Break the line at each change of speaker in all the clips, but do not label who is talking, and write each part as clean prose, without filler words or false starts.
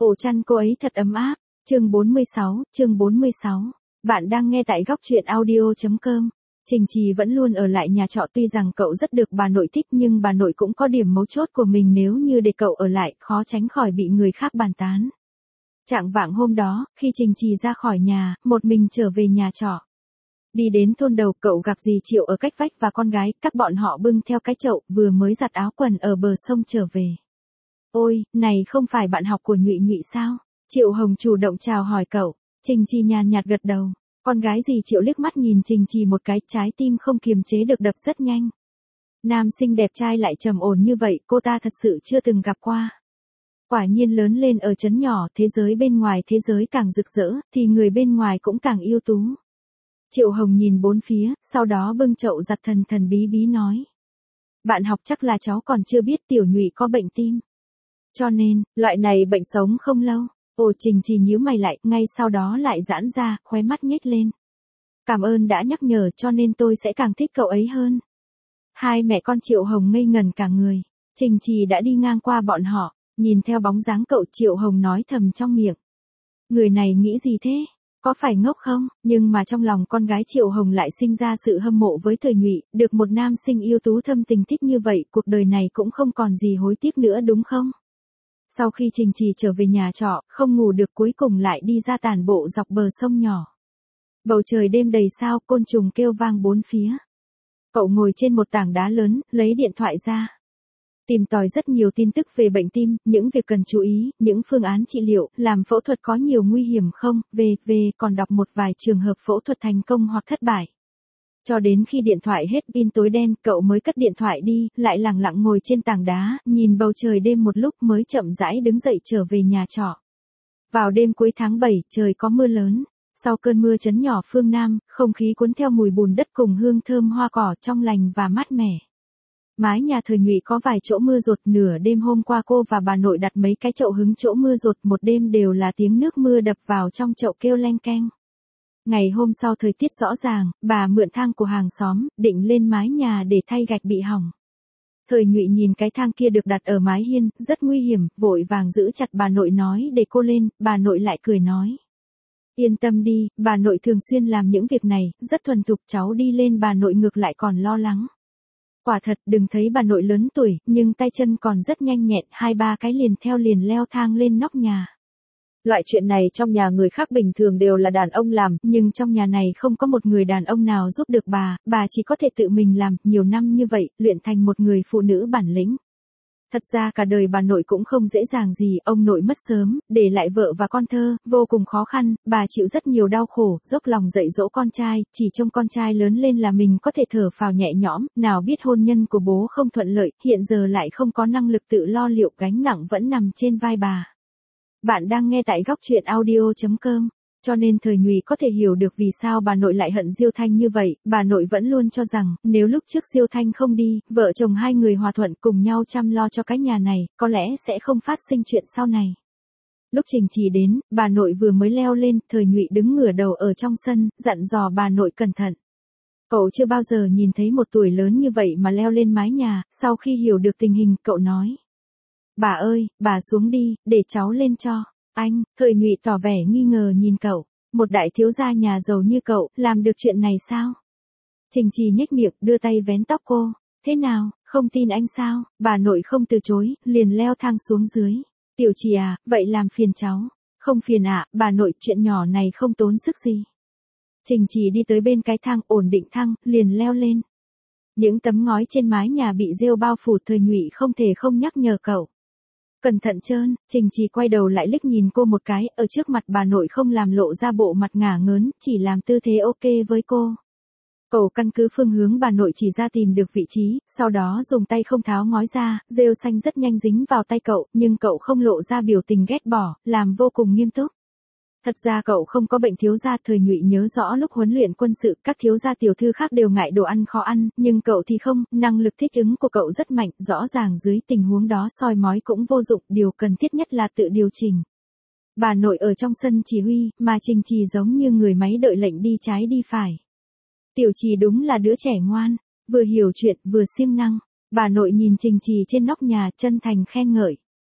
Ổ chăn cô ấy thật ấm áp. Chương 46. Bạn đang nghe tại góc truyện audio.com. Trình Trì vẫn luôn ở lại nhà trọ, tuy rằng cậu rất được bà nội thích nhưng bà nội cũng có điểm mấu chốt của mình, nếu như để cậu ở lại, khó tránh khỏi bị người khác bàn tán. Chạng vạng hôm đó, khi Trình Trì ra khỏi nhà, một mình trở về nhà trọ. Đi đến thôn đầu, cậu gặp dì Triệu ở cách vách và con gái, các bọn họ bưng theo cái chậu, vừa mới giặt áo quần ở bờ sông trở về. Ôi, này không phải bạn học của Nhụy Nhụy sao? Triệu Hồng chủ động chào hỏi cậu. Trình Trì nhàn nhạt gật đầu. Con gái dì Triệu liếc mắt nhìn Trình Trì một cái, trái tim không kiềm chế được đập rất nhanh. Nam sinh đẹp trai lại trầm ổn như vậy, cô ta thật sự chưa từng gặp qua. Quả nhiên lớn lên ở trấn nhỏ, thế giới bên ngoài thế giới càng rực rỡ, thì người bên ngoài cũng càng ưu tú. Triệu Hồng nhìn bốn phía, sau đó bưng chậu giặt thần thần bí bí nói. Bạn học chắc là cháu còn chưa biết Tiểu Nhụy có bệnh tim. Cho nên, loại này bệnh sống không lâu. Ồ, Trình Trì nhíu mày lại, ngay sau đó lại giãn ra, khóe mắt nhếch lên. Cảm ơn đã nhắc nhở, cho nên tôi sẽ càng thích cậu ấy hơn. Hai mẹ con Triệu Hồng ngây ngẩn cả người. Trình Trì đã đi ngang qua bọn họ, nhìn theo bóng dáng cậu, Triệu Hồng nói thầm trong miệng. Người này nghĩ gì thế? Có phải ngốc không? Nhưng mà trong lòng con gái Triệu Hồng lại sinh ra sự hâm mộ với Thời Nhụy, được một nam sinh yêu tú thâm tình thích như vậy, cuộc đời này cũng không còn gì hối tiếc nữa đúng không? Sau khi Trình Trì trở về nhà trọ, không ngủ được, cuối cùng lại đi ra tản bộ dọc bờ sông nhỏ. Bầu trời đêm đầy sao, côn trùng kêu vang bốn phía. Cậu ngồi trên một tảng đá lớn, lấy điện thoại ra. Tìm tòi rất nhiều tin tức về bệnh tim, những việc cần chú ý, những phương án trị liệu, làm phẫu thuật có nhiều nguy hiểm không, còn đọc một vài trường hợp phẫu thuật thành công hoặc thất bại. Cho đến khi điện thoại hết pin tối đen, cậu mới cất điện thoại đi, lại lặng lặng ngồi trên tảng đá, nhìn bầu trời đêm một lúc mới chậm rãi đứng dậy trở về nhà trọ. Vào đêm cuối tháng 7, trời có mưa lớn. Sau cơn mưa trấn nhỏ phương Nam, không khí cuốn theo mùi bùn đất cùng hương thơm hoa cỏ, trong lành và mát mẻ. Mái nhà Thời Nhụy có vài chỗ mưa dột, nửa đêm hôm qua cô và bà nội đặt mấy cái chậu hứng chỗ mưa dột, một đêm đều là tiếng nước mưa đập vào trong chậu kêu leng keng. Ngày hôm sau thời tiết rõ ràng, bà mượn thang của hàng xóm, định lên mái nhà để thay gạch bị hỏng. Thời Nhụy nhìn cái thang kia được đặt ở mái hiên, rất nguy hiểm, vội vàng giữ chặt bà nội nói để cô lên, bà nội lại cười nói. Yên tâm đi, bà nội thường xuyên làm những việc này, rất thuần thục, cháu đi lên bà nội ngược lại còn lo lắng. Quả thật, đừng thấy bà nội lớn tuổi, nhưng tay chân còn rất nhanh nhẹn, 2-3 cái liền leo thang lên nóc nhà. Loại chuyện này trong nhà người khác bình thường đều là đàn ông làm, nhưng trong nhà này không có một người đàn ông nào giúp được bà chỉ có thể tự mình làm, nhiều năm như vậy, luyện thành một người phụ nữ bản lĩnh. Thật ra cả đời bà nội cũng không dễ dàng gì, ông nội mất sớm, để lại vợ và con thơ, vô cùng khó khăn, bà chịu rất nhiều đau khổ, dốc lòng dạy dỗ con trai, chỉ trông con trai lớn lên là mình có thể thở phào nhẹ nhõm, nào biết hôn nhân của bố không thuận lợi, hiện giờ lại không có năng lực tự lo liệu, gánh nặng vẫn nằm trên vai bà. Bạn đang nghe tại góc truyện audio.com. Cho nên Thời Nhụy có thể hiểu được vì sao bà nội lại hận Diêu Thanh như vậy, bà nội vẫn luôn cho rằng, nếu lúc trước Diêu Thanh không đi, vợ chồng hai người hòa thuận cùng nhau chăm lo cho cái nhà này, có lẽ sẽ không phát sinh chuyện sau này. Lúc Trình Trì đến, bà nội vừa mới leo lên, Thời Nhụy đứng ngửa đầu ở trong sân, dặn dò bà nội cẩn thận. Cậu chưa bao giờ nhìn thấy một tuổi lớn như vậy mà leo lên mái nhà, sau khi hiểu được tình hình, cậu nói. Bà ơi, bà xuống đi, để cháu lên cho. Anh, Thời Nhụy tỏ vẻ nghi ngờ nhìn cậu, một đại thiếu gia nhà giàu như cậu, làm được chuyện này sao? Trình Trì nhếch miệng, đưa tay vén tóc cô, thế nào, không tin anh sao? Bà nội không từ chối, liền leo thang xuống dưới. Tiểu Trì à, vậy làm phiền cháu. Không phiền ạ, bà nội, chuyện nhỏ này không tốn sức gì. Trình Trì đi tới bên cái thang, ổn định thang, liền leo lên. Những tấm ngói trên mái nhà bị rêu bao phủ, Thời Nhụy không thể không nhắc nhở cậu. Cẩn thận trơn, Trình Trì quay đầu lại liếc nhìn cô một cái, ở trước mặt bà nội không làm lộ ra bộ mặt ngả ngớn, chỉ làm tư thế ok với cô. Cậu căn cứ phương hướng bà nội chỉ ra tìm được vị trí, sau đó dùng tay không tháo ngói ra, rêu xanh rất nhanh dính vào tay cậu, nhưng cậu không lộ ra biểu tình ghét bỏ, làm vô cùng nghiêm túc. Thật ra cậu không có bệnh thiếu gia, Thời Nhụy nhớ rõ lúc huấn luyện quân sự, các thiếu gia tiểu thư khác đều ngại đồ ăn khó ăn, nhưng cậu thì không, năng lực thích ứng của cậu rất mạnh, rõ ràng dưới tình huống đó soi mói cũng vô dụng, điều cần thiết nhất là tự điều chỉnh. Bà nội ở trong sân chỉ huy, mà Trình Trì giống như người máy đợi lệnh đi trái đi phải. Tiểu Trì đúng là đứa trẻ ngoan, vừa hiểu chuyện, vừa siêng năng. Bà nội nhìn Trình Trì trên nóc nhà, chân thành khen ngợi.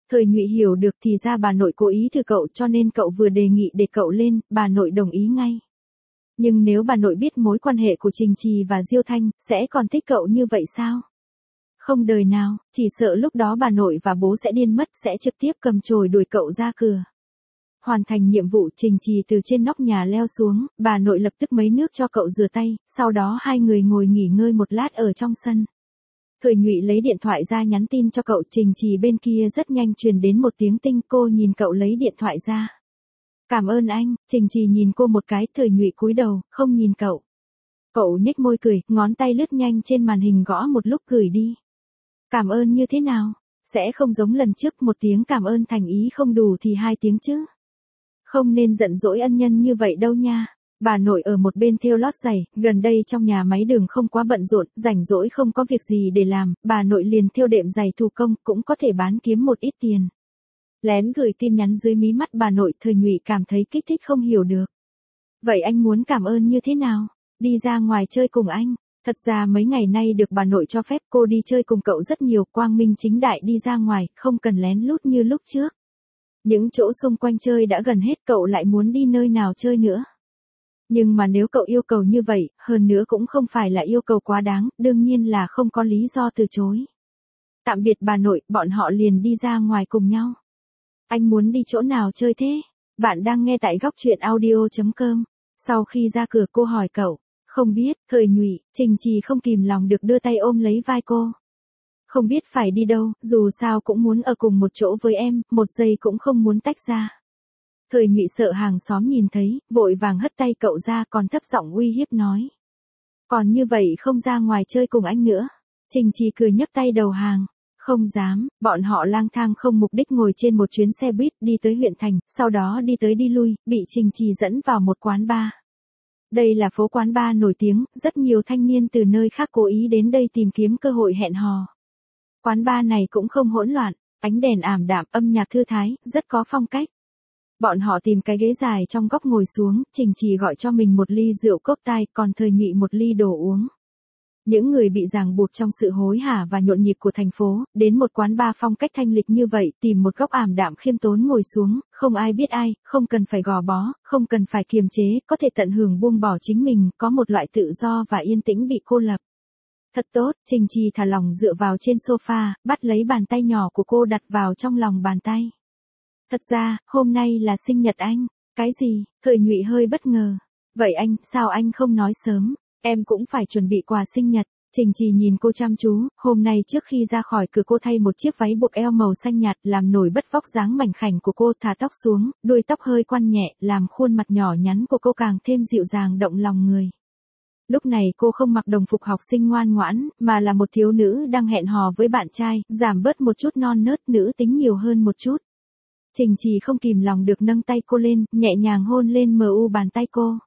Thời Nhụy hiểu được thì ra bà nội cố ý thử cậu cho nên cậu vừa đề nghị để cậu lên, bà nội đồng ý ngay. Nhưng nếu bà nội biết mối quan hệ của Trình Trì và Diêu Thanh, sẽ còn thích cậu như vậy sao? Không đời nào, chỉ sợ lúc đó bà nội và bố sẽ điên mất, sẽ trực tiếp cầm chổi đuổi cậu ra cửa. Hoàn thành nhiệm vụ, Trình Trì từ trên nóc nhà leo xuống, bà nội lập tức mấy nước cho cậu rửa tay, sau đó hai người ngồi nghỉ ngơi một lát ở trong sân. Thời Nhụy lấy điện thoại ra nhắn tin cho cậu, Trình Trì bên kia rất nhanh truyền đến một tiếng tinh, cô nhìn cậu lấy điện thoại ra. Cảm ơn anh, Trình Trì nhìn cô một cái, Thời Nhụy cúi đầu, không nhìn cậu. Cậu nhếch môi cười, ngón tay lướt nhanh trên màn hình gõ một lúc gửi đi. Cảm ơn như thế nào? Sẽ không giống lần trước, một tiếng cảm ơn thành ý không đủ thì hai tiếng chứ. Không nên giận dỗi ân nhân như vậy đâu nha. Bà nội ở một bên thêu lót giày, gần đây trong nhà máy đường không quá bận rộn, rảnh rỗi không có việc gì để làm, bà nội liền thêu đệm giày thủ công, cũng có thể bán kiếm một ít tiền. Lén gửi tin nhắn dưới mí mắt bà nội, Thời Nhụy cảm thấy kích thích không hiểu được. Vậy anh muốn cảm ơn như thế nào? Đi ra ngoài chơi cùng anh. Thật ra mấy ngày nay được bà nội cho phép cô đi chơi cùng cậu rất nhiều, quang minh chính đại đi ra ngoài, không cần lén lút như lúc trước. Những chỗ xung quanh chơi đã gần hết, cậu lại muốn đi nơi nào chơi nữa. Nhưng mà nếu cậu yêu cầu như vậy, hơn nữa cũng không phải là yêu cầu quá đáng, đương nhiên là không có lý do từ chối. Tạm biệt bà nội, bọn họ liền đi ra ngoài cùng nhau. Anh muốn đi chỗ nào chơi thế? Bạn đang nghe tại góc truyện audio.com. Sau khi ra cửa cô hỏi cậu. Không biết, Thời Nhụy, Trình Trì không kìm lòng được đưa tay ôm lấy vai cô. Không biết phải đi đâu, dù sao cũng muốn ở cùng một chỗ với em, một giây cũng không muốn tách ra. Thời Nhụy sợ hàng xóm nhìn thấy, vội vàng hất tay cậu ra, còn thấp giọng uy hiếp nói. Còn như vậy không ra ngoài chơi cùng anh nữa. Trình Trì cười nhấc tay đầu hàng. Không dám, bọn họ lang thang không mục đích ngồi trên một chuyến xe buýt đi tới huyện thành, sau đó đi tới đi lui, bị Trình Trì dẫn vào một quán bar. Đây là phố quán bar nổi tiếng, rất nhiều thanh niên từ nơi khác cố ý đến đây tìm kiếm cơ hội hẹn hò. Quán bar này cũng không hỗn loạn, ánh đèn ảm đạm, âm nhạc thư thái, rất có phong cách. Bọn họ tìm cái ghế dài trong góc ngồi xuống, Trình Trì gọi cho mình một ly rượu cốc tai, còn Thời Nhụy một ly đồ uống. Những người bị ràng buộc trong sự hối hả và nhộn nhịp của thành phố, đến một quán bar phong cách thanh lịch như vậy, tìm một góc ảm đạm khiêm tốn ngồi xuống, không ai biết ai, không cần phải gò bó, không cần phải kiềm chế, có thể tận hưởng buông bỏ chính mình, có một loại tự do và yên tĩnh bị cô lập. Thật tốt, Trình Trì thả lỏng dựa vào trên sofa, bắt lấy bàn tay nhỏ của cô đặt vào trong lòng bàn tay. Thật ra, hôm nay là sinh nhật anh. Cái gì? Thời Nhụy hơi bất ngờ. Vậy anh, sao anh không nói sớm? Em cũng phải chuẩn bị quà sinh nhật. Trình Trì nhìn cô chăm chú, hôm nay trước khi ra khỏi cửa cô thay một chiếc váy buộc eo màu xanh nhạt làm nổi bật vóc dáng mảnh khảnh của cô, thả tóc xuống, đuôi tóc hơi quăn nhẹ, làm khuôn mặt nhỏ nhắn của cô càng thêm dịu dàng động lòng người. Lúc này cô không mặc đồng phục học sinh ngoan ngoãn, mà là một thiếu nữ đang hẹn hò với bạn trai, giảm bớt một chút non nớt, nữ tính nhiều hơn một chút. Trình Trì không kìm lòng được nâng tay cô lên, nhẹ nhàng hôn lên mu bàn tay cô.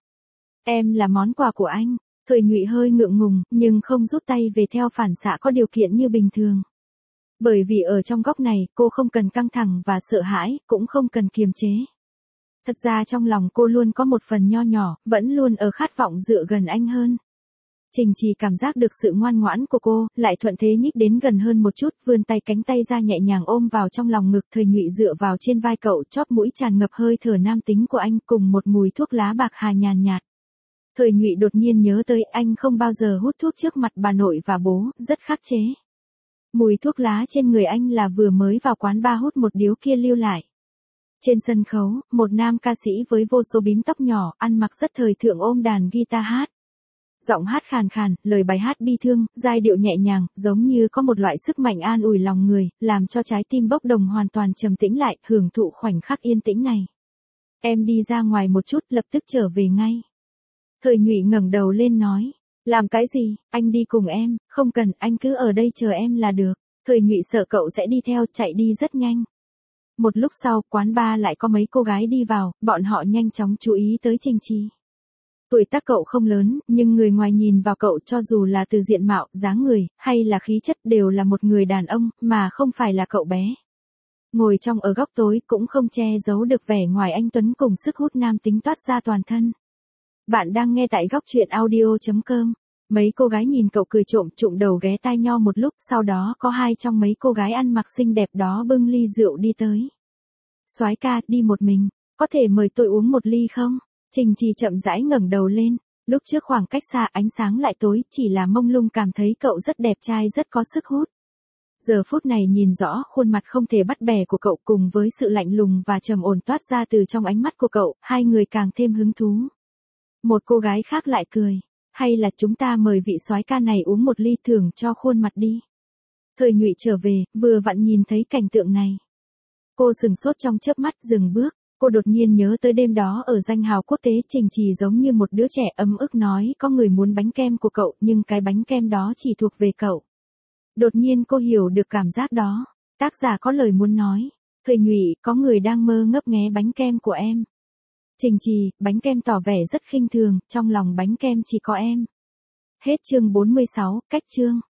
Em là món quà của anh. Thời Nhụy hơi ngượng ngùng, nhưng không rút tay về theo phản xạ có điều kiện như bình thường. Bởi vì ở trong góc này, cô không cần căng thẳng và sợ hãi, cũng không cần kiềm chế. Thật ra trong lòng cô luôn có một phần nho nhỏ, vẫn luôn ở khát vọng dựa gần anh hơn. Trình Trì cảm giác được sự ngoan ngoãn của cô, lại thuận thế nhích đến gần hơn một chút, vươn tay cánh tay ra nhẹ nhàng ôm vào trong lòng ngực. Thời Nhụy dựa vào trên vai cậu, chóp mũi tràn ngập hơi thở nam tính của anh cùng một mùi thuốc lá bạc hà nhàn nhạt. Thời Nhụy đột nhiên nhớ tới anh không bao giờ hút thuốc trước mặt bà nội và bố, rất khắc chế. Mùi thuốc lá trên người anh là vừa mới vào quán bar hút một điếu kia lưu lại. Trên sân khấu, một nam ca sĩ với vô số bím tóc nhỏ, ăn mặc rất thời thượng ôm đàn guitar hát. Giọng hát khàn khàn, lời bài hát bi thương, giai điệu nhẹ nhàng, giống như có một loại sức mạnh an ủi lòng người, làm cho trái tim bốc đồng hoàn toàn trầm tĩnh lại, hưởng thụ khoảnh khắc yên tĩnh này. Em đi ra ngoài một chút, lập tức trở về ngay. Thời Nhụy ngẩng đầu lên nói. Làm cái gì, anh đi cùng em, không cần, anh cứ ở đây chờ em là được. Thời Nhụy sợ cậu sẽ đi theo, chạy đi rất nhanh. Một lúc sau, quán bar lại có mấy cô gái đi vào, bọn họ nhanh chóng chú ý tới Trình Trì. Tuổi tác cậu không lớn, nhưng người ngoài nhìn vào cậu cho dù là từ diện mạo, dáng người, hay là khí chất đều là một người đàn ông, mà không phải là cậu bé. Ngồi trong ở góc tối cũng không che giấu được vẻ ngoài anh tuấn cùng sức hút nam tính toát ra toàn thân. Bạn đang nghe tại góc truyện audio.com. Mấy cô gái nhìn cậu cười trộm trụm đầu ghé tai nho một lúc, sau đó có hai trong mấy cô gái ăn mặc xinh đẹp đó bưng ly rượu đi tới. Soái ca, đi một mình, có thể mời tôi uống một ly không? Trình Trì chậm rãi ngẩng đầu lên, lúc trước khoảng cách xa ánh sáng lại tối, chỉ là mông lung cảm thấy cậu rất đẹp trai rất có sức hút. Giờ phút này nhìn rõ khuôn mặt không thể bắt bẻ của cậu cùng với sự lạnh lùng và trầm ổn toát ra từ trong ánh mắt của cậu, hai người càng thêm hứng thú. Một cô gái khác lại cười, hay là chúng ta mời vị soái ca này uống một ly thưởng cho khuôn mặt đi. Thời Nhụy trở về, vừa vặn nhìn thấy cảnh tượng này. Cô sừng sốt trong chớp mắt dừng bước, cô đột nhiên nhớ tới đêm đó ở danh hào quốc tế Trình Trì giống như một đứa trẻ ấm ức nói có người muốn bánh kem của cậu nhưng cái bánh kem đó chỉ thuộc về cậu. Đột nhiên cô hiểu được cảm giác đó, tác giả có lời muốn nói, Thời Nhụy có người đang mơ ngấp nghé bánh kem của em. Trình Trì, bánh kem tỏ vẻ rất khinh thường, trong lòng bánh kem chỉ có em. Hết chương 46, cách chương.